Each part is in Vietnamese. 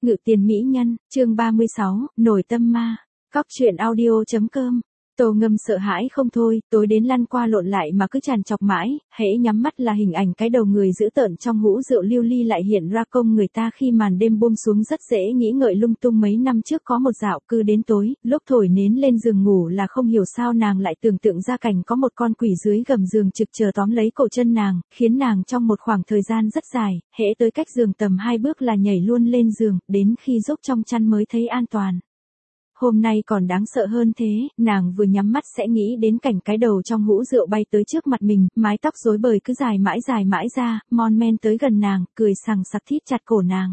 Ngự tiền mỹ nhân, chương 36, nổi tâm ma. Cóc truyện audio.com. Tô Ngâm sợ hãi không thôi, tối đến lăn qua lộn lại mà cứ trằn trọc mãi, hễ nhắm mắt là hình ảnh cái đầu người dữ tợn trong hũ rượu lưu ly lại hiện ra công người ta khi màn đêm buông xuống. Rất dễ nghĩ ngợi lung tung. Mấy năm trước có một dạo cứ đến tối, lúc thổi nến lên giường ngủ là không hiểu sao nàng lại tưởng tượng ra cảnh có một con quỷ dưới gầm giường trực chờ tóm lấy cổ chân nàng, khiến nàng trong một khoảng thời gian rất dài, hễ tới cách giường tầm 2 bước là nhảy luôn lên giường, đến khi rúc trong chăn mới thấy an toàn. Hôm nay còn đáng sợ hơn thế, nàng vừa nhắm mắt sẽ nghĩ đến cảnh cái đầu trong hũ rượu bay tới trước mặt mình, mái tóc rối bời cứ dài mãi ra, mon men tới gần nàng, cười sằng sặc thít chặt cổ nàng.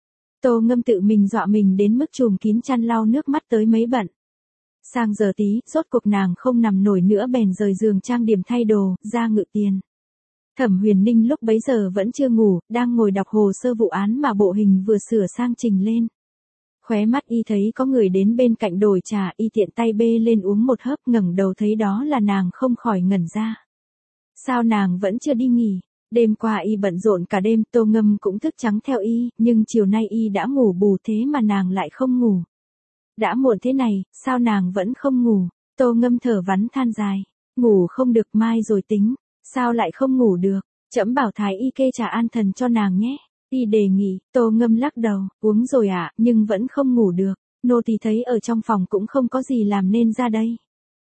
Tô Ngâm tự mình dọa mình đến mức trùm kín chăn lau nước mắt tới mấy bận. Sang giờ tí, rốt cuộc nàng không nằm nổi nữa bèn rời giường trang điểm thay đồ, ra ngự tiền. Thẩm Huyền Ninh lúc bấy giờ vẫn chưa ngủ, đang ngồi đọc hồ sơ vụ án mà bộ hình vừa sửa sang trình lên. Khóe mắt y thấy có người đến bên cạnh đồi trà, y tiện tay bê lên uống một hớp, ngẩng đầu thấy đó là nàng không khỏi ngẩn ra. Sao nàng vẫn chưa đi nghỉ? Đêm qua y bận rộn cả đêm, Tô Ngâm cũng thức trắng theo y, nhưng chiều nay y đã ngủ bù thế mà nàng lại không ngủ. Đã muộn thế này, sao nàng vẫn không ngủ? Tô Ngâm thở vắn than dài. Ngủ không được mai rồi tính. Sao lại không ngủ được? Trẫm bảo thái y kê trà an thần cho nàng nhé. Y đề nghị. Tô Ngâm lắc đầu, uống rồi ạ, nhưng vẫn không ngủ được. Nô tỳ thấy ở trong phòng cũng không có gì làm nên ra đây.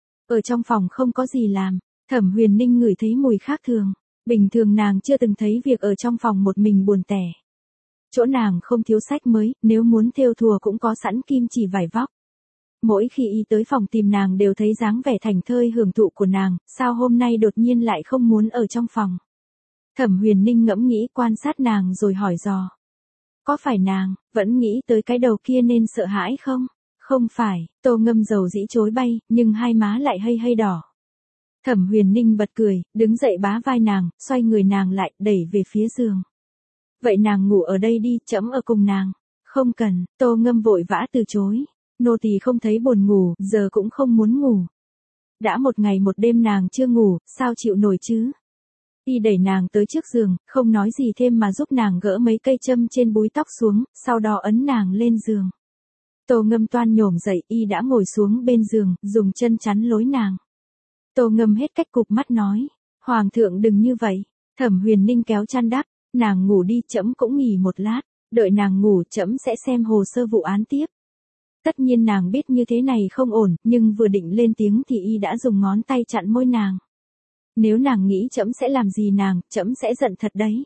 Ở trong phòng không có gì làm. Thẩm Huyền Ninh ngửi thấy mùi khác thường. Bình thường nàng chưa từng thấy việc ở trong phòng một mình buồn tẻ. Chỗ nàng không thiếu sách mới, nếu muốn thêu thùa cũng có sẵn kim chỉ vải vóc. Mỗi khi y tới phòng tìm nàng đều thấy dáng vẻ thảnh thơi hưởng thụ của nàng, sao hôm nay đột nhiên lại không muốn ở trong phòng. Thẩm Huyền Ninh ngẫm nghĩ quan sát nàng rồi hỏi dò. Có phải nàng, vẫn nghĩ tới cái đầu kia nên sợ hãi không? Không phải, Tô Ngâm dầu dĩ chối bay, nhưng hai má lại hơi đỏ. Thẩm Huyền Ninh bật cười, đứng dậy bá vai nàng, xoay người nàng lại, đẩy về phía giường. Vậy nàng ngủ ở đây đi, trẫm ở cùng nàng. Không cần, Tô Ngâm vội vã từ chối. Nô tỳ không thấy buồn ngủ, giờ cũng không muốn ngủ. Đã một ngày một đêm nàng chưa ngủ, sao chịu nổi chứ? Y đẩy nàng tới trước giường, không nói gì thêm mà giúp nàng gỡ mấy cây châm trên búi tóc xuống, sau đó ấn nàng lên giường. Tô Ngâm toan nhổm dậy, y đã ngồi xuống bên giường, dùng chân chắn lối nàng. Tô Ngâm hết cách cụp mắt nói, Hoàng thượng đừng như vậy. Thẩm Huyền Ninh kéo chăn đắp, nàng ngủ đi, trẫm cũng nghỉ một lát, đợi nàng ngủ trẫm sẽ xem hồ sơ vụ án tiếp. Tất nhiên nàng biết như thế này không ổn, nhưng vừa định lên tiếng thì y đã dùng ngón tay chặn môi nàng. Nếu nàng nghĩ trẫm sẽ làm gì nàng, trẫm sẽ giận thật đấy.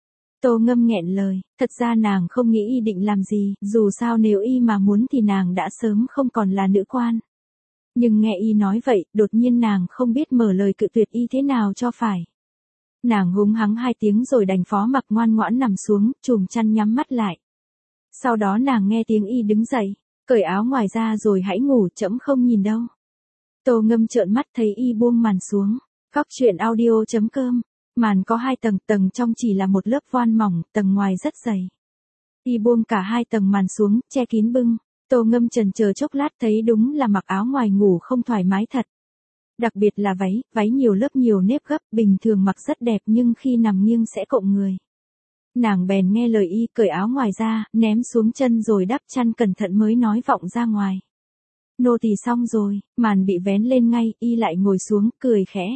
Tô Ngâm nghẹn lời, thật ra nàng không nghĩ y định làm gì, dù sao nếu y mà muốn thì nàng đã sớm không còn là nữ quan. Nhưng nghe y nói vậy, đột nhiên nàng không biết mở lời cự tuyệt y thế nào cho phải. Nàng húng hắng 2 tiếng rồi đành phó mặc ngoan ngoãn nằm xuống, chùm chăn nhắm mắt lại. Sau đó nàng nghe tiếng y đứng dậy, cởi áo ngoài ra rồi hãy ngủ, trẫm không nhìn đâu. Tô Ngâm trợn mắt thấy y buông màn xuống. Cóc truyện audio.com. Màn có 2 tầng, tầng trong chỉ là một lớp voan mỏng, tầng ngoài rất dày. Y buông cả 2 tầng màn xuống, che kín bưng. Tô Ngâm chần chờ chốc lát thấy đúng là mặc áo ngoài ngủ không thoải mái thật. Đặc biệt là váy nhiều lớp nhiều nếp gấp, bình thường mặc rất đẹp nhưng khi nằm nghiêng sẽ cộm người. Nàng bèn nghe lời y cởi áo ngoài ra, ném xuống chân rồi đắp chăn cẩn thận mới nói vọng ra ngoài. Nô tỳ xong rồi, màn bị vén lên ngay, y lại ngồi xuống, cười khẽ.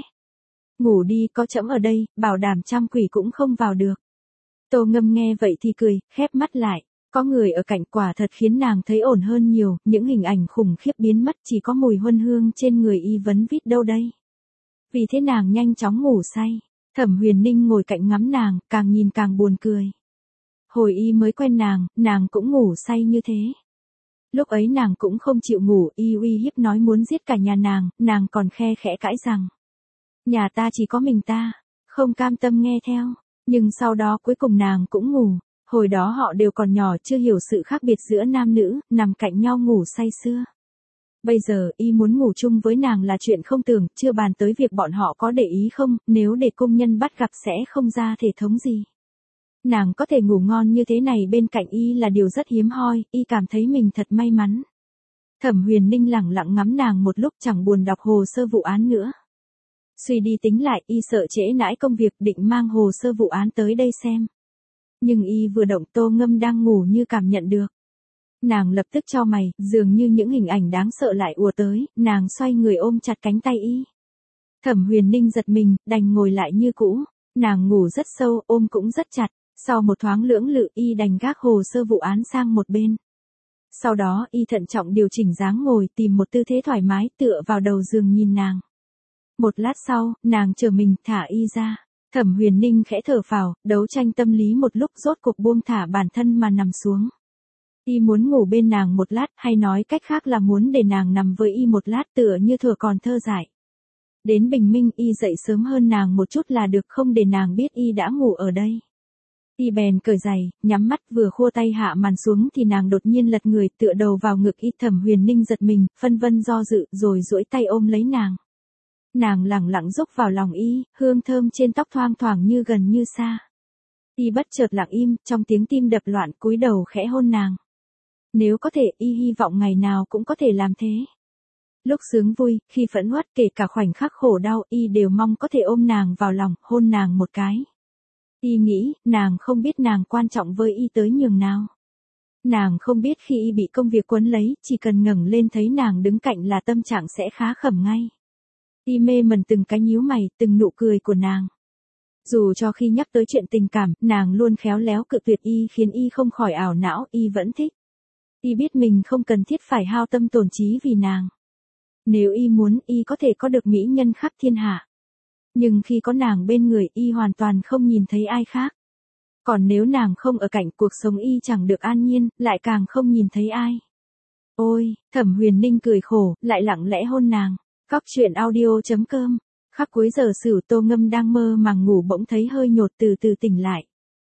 Ngủ đi, có trẫm ở đây, bảo đảm trăm quỷ cũng không vào được. Tô Ngâm nghe vậy thì cười, khép mắt lại. Có người ở cạnh quả thật khiến nàng thấy ổn hơn nhiều, những hình ảnh khủng khiếp biến mất, chỉ có mùi huân hương trên người y vấn vít đâu đây. Vì thế nàng nhanh chóng ngủ say. Thẩm Huyền Ninh ngồi cạnh ngắm nàng, càng nhìn càng buồn cười. Hồi y mới quen nàng cũng ngủ say như thế. Lúc ấy nàng cũng không chịu ngủ, y uy hiếp nói muốn giết cả nhà nàng còn khe khẽ cãi rằng. Nhà ta chỉ có mình ta, không cam tâm nghe theo, nhưng sau đó cuối cùng nàng cũng ngủ. Hồi đó họ đều còn nhỏ chưa hiểu sự khác biệt giữa nam nữ, nằm cạnh nhau ngủ say sưa. Bây giờ, y muốn ngủ chung với nàng là chuyện không tưởng, chưa bàn tới việc bọn họ có để ý không, nếu để công nhân bắt gặp sẽ không ra thể thống gì. Nàng có thể ngủ ngon như thế này bên cạnh y là điều rất hiếm hoi, y cảm thấy mình thật may mắn. Thẩm Huyền Ninh lẳng lặng ngắm nàng một lúc chẳng buồn đọc hồ sơ vụ án nữa. Suy đi tính lại, y sợ trễ nãi công việc định mang hồ sơ vụ án tới đây xem. Nhưng y vừa động Tô Ngâm đang ngủ như cảm nhận được. Nàng lập tức chau mày, dường như những hình ảnh đáng sợ lại ùa tới, nàng xoay người ôm chặt cánh tay y. Thẩm Huyền Ninh giật mình, đành ngồi lại như cũ, nàng ngủ rất sâu, ôm cũng rất chặt, sau một thoáng lưỡng lự y đành gác hồ sơ vụ án sang một bên. Sau đó y thận trọng điều chỉnh dáng ngồi tìm một tư thế thoải mái tựa vào đầu giường nhìn nàng. Một lát sau, nàng trở mình thả y ra. Thẩm Huyền Ninh khẽ thở phào, đấu tranh tâm lý một lúc rốt cuộc buông thả bản thân mà nằm xuống. Y muốn ngủ bên nàng một lát, hay nói cách khác là muốn để nàng nằm với y một lát tựa như thuở còn thơ dại. Đến bình minh y dậy sớm hơn nàng một chút là được, không để nàng biết y đã ngủ ở đây. Y bèn cởi giày, nhắm mắt vừa khua tay hạ màn xuống thì nàng đột nhiên lật người tựa đầu vào ngực y. Thẩm Huyền Ninh giật mình, phân vân do dự rồi duỗi tay ôm lấy nàng. Nàng lẳng lặng rúc vào lòng y, hương thơm trên tóc thoang thoảng như gần như xa. Y bất chợt lặng im, trong tiếng tim đập loạn cúi đầu khẽ hôn nàng. Nếu có thể y hy vọng ngày nào cũng có thể làm thế. Lúc sướng vui, khi phẫn uất, kể cả khoảnh khắc khổ đau, y đều mong có thể ôm nàng vào lòng, hôn nàng một cái. Y nghĩ, nàng không biết nàng quan trọng với y tới nhường nào. Nàng không biết khi y bị công việc quấn lấy, chỉ cần ngẩng lên thấy nàng đứng cạnh là tâm trạng sẽ khá khẩm ngay. Y mê mẩn từng cái nhíu mày, từng nụ cười của nàng. Dù cho khi nhắc tới chuyện tình cảm, nàng luôn khéo léo cự tuyệt y khiến y không khỏi ảo não, y vẫn thích. Y biết mình không cần thiết phải hao tâm tổn trí vì nàng. Nếu y muốn, y có thể có được mỹ nhân khắp thiên hạ. Nhưng khi có nàng bên người, y hoàn toàn không nhìn thấy ai khác. Còn nếu nàng không ở cạnh, cuộc sống y chẳng được an nhiên, lại càng không nhìn thấy ai. Ôi, Thẩm Huyền Ninh cười khổ, lại lặng lẽ hôn nàng. Cóc truyện audio.com. Khắc cuối giờ Sửu, Tô Ngâm đang mơ màng ngủ bỗng thấy hơi nhột từ từ tỉnh lại.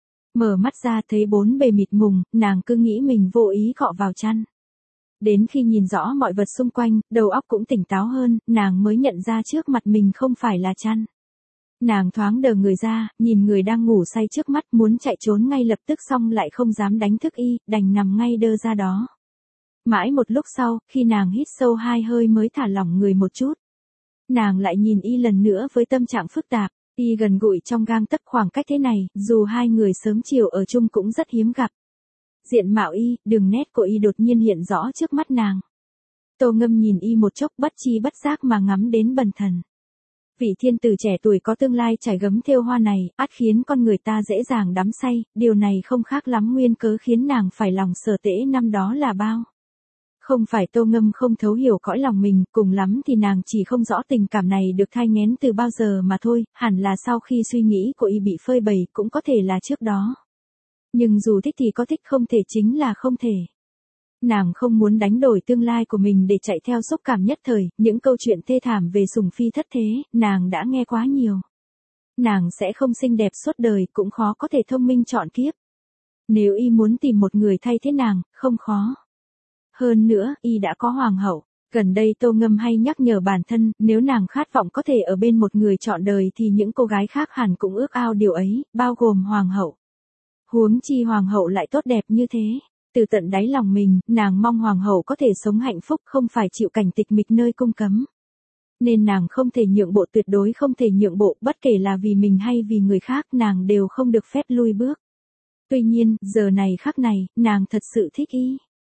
Mở mắt ra thấy bốn bề mịt mùng, nàng cứ nghĩ mình vô ý cọ vào chăn. Đến khi nhìn rõ mọi vật xung quanh, đầu óc cũng tỉnh táo hơn, nàng mới nhận ra trước mặt mình không phải là chăn. Nàng thoáng đờ người ra, nhìn người đang ngủ say trước mắt, muốn chạy trốn ngay lập tức xong lại không dám đánh thức y, đành nằm ngay đơ ra đó. Mãi một lúc sau, khi nàng hít sâu 2 hơi mới thả lỏng người một chút. Nàng lại nhìn y lần nữa với tâm trạng phức tạp, y gần gũi trong gang tấc, khoảng cách thế này, dù hai người sớm chiều ở chung cũng rất hiếm gặp. Diện mạo y, đường nét của y đột nhiên hiện rõ trước mắt nàng. Tô Ngâm nhìn y một chốc bất chi bất giác mà ngắm đến bần thần. Vị thiên tử trẻ tuổi có tương lai trải gấm thêu hoa này, ắt khiến con người ta dễ dàng đắm say, điều này không khác lắm nguyên cớ khiến nàng phải lòng sở tễ năm đó là bao. Không phải Tô Ngâm không thấu hiểu cõi lòng mình, cùng lắm thì nàng chỉ không rõ tình cảm này được thai nghén từ bao giờ mà thôi, hẳn là sau khi suy nghĩ của y bị phơi bày, cũng có thể là trước đó. Nhưng dù thích thì có thích, không thể chính là không thể. Nàng không muốn đánh đổi tương lai của mình để chạy theo xúc cảm nhất thời, những câu chuyện thê thảm về sủng phi thất thế, nàng đã nghe quá nhiều. Nàng sẽ không xinh đẹp suốt đời, cũng khó có thể thông minh trọn kiếp. Nếu y muốn tìm một người thay thế nàng, không khó. Hơn nữa, y đã có hoàng hậu. Gần đây Tô Ngâm hay nhắc nhở bản thân, nếu nàng khát vọng có thể ở bên một người trọn đời thì những cô gái khác hẳn cũng ước ao điều ấy, bao gồm hoàng hậu. Huống chi hoàng hậu lại tốt đẹp như thế. Từ tận đáy lòng mình, nàng mong hoàng hậu có thể sống hạnh phúc, không phải chịu cảnh tịch mịch nơi cung cấm. Nên nàng không thể nhượng bộ, tuyệt đối không thể nhượng bộ, bất kể là vì mình hay vì người khác, nàng đều không được phép lui bước. Tuy nhiên, giờ này khắc này, nàng thật sự thích y.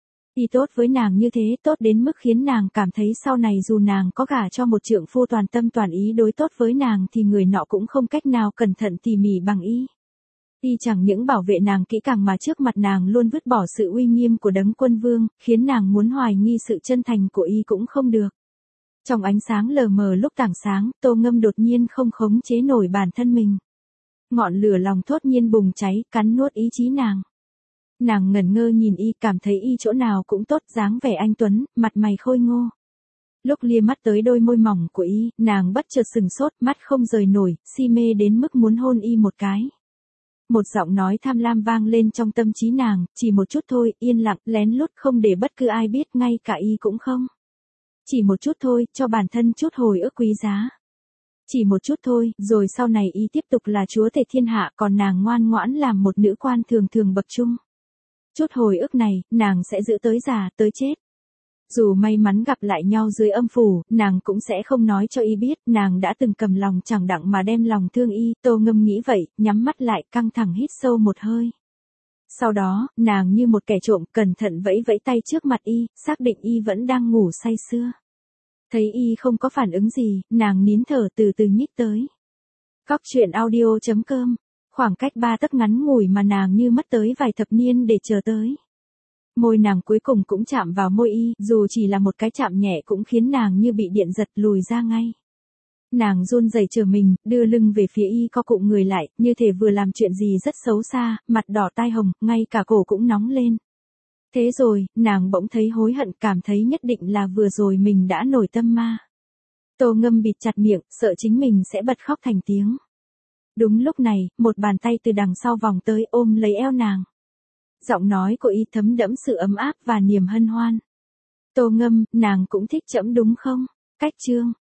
Y tốt với nàng như thế, tốt đến mức khiến nàng cảm thấy sau này dù nàng có gả cho một trượng phu toàn tâm toàn ý đối tốt với nàng thì người nọ cũng không cách nào cẩn thận tỉ mỉ bằng y. Y chẳng những bảo vệ nàng kỹ càng mà trước mặt nàng luôn vứt bỏ sự uy nghiêm của đấng quân vương, khiến nàng muốn hoài nghi sự chân thành của y cũng không được. Trong ánh sáng lờ mờ lúc tảng sáng, Tô Ngâm đột nhiên không khống chế nổi bản thân mình. Ngọn lửa lòng thốt nhiên bùng cháy, cắn nuốt ý chí nàng. Nàng ngẩn ngơ nhìn y, cảm thấy y chỗ nào cũng tốt, dáng vẻ anh tuấn, mặt mày khôi ngô. Lúc lia mắt tới đôi môi mỏng của y, nàng bất chợt sừng sốt, mắt không rời nổi, si mê đến mức muốn hôn y một cái. Một giọng nói tham lam vang lên trong tâm trí nàng, chỉ một chút thôi, yên lặng, lén lút, không để bất cứ ai biết, ngay cả y cũng không. Chỉ một chút thôi, cho bản thân chút hồi ức quý giá. Chỉ một chút thôi, rồi sau này y tiếp tục là chúa tể thiên hạ, còn nàng ngoan ngoãn làm một nữ quan thường thường bậc trung. Chút hồi ức này, nàng sẽ giữ tới già, tới chết. Dù may mắn gặp lại nhau dưới âm phủ, nàng cũng sẽ không nói cho y biết, nàng đã từng cầm lòng chẳng đặng mà đem lòng thương y. Tô Ngâm nghĩ vậy, nhắm mắt lại, căng thẳng hít sâu một hơi. Sau đó, nàng như một kẻ trộm cẩn thận vẫy vẫy tay trước mặt y, xác định y vẫn đang ngủ say sưa. Thấy y không có phản ứng gì, nàng nín thở từ từ nhích tới. Cóc truyện audio.com. Khoảng cách 3 tấc ngắn ngủi mà nàng như mất tới vài thập niên để chờ tới. Môi nàng cuối cùng cũng chạm vào môi y, dù chỉ là một cái chạm nhẹ cũng khiến nàng như bị điện giật lùi ra ngay. Nàng run rẩy trở mình, đưa lưng về phía y co cụm người lại, như thể vừa làm chuyện gì rất xấu xa, mặt đỏ tai hồng, ngay cả cổ cũng nóng lên. Thế rồi, nàng bỗng thấy hối hận, cảm thấy nhất định là vừa rồi mình đã nổi tâm ma. Tô Ngâm bịt chặt miệng, sợ chính mình sẽ bật khóc thành tiếng. Đúng lúc này, một bàn tay từ đằng sau vòng tới ôm lấy eo nàng. Giọng nói của y thấm đẫm sự ấm áp và niềm hân hoan. Tô Ngâm, nàng cũng thích trẫm đúng không? Cách chương.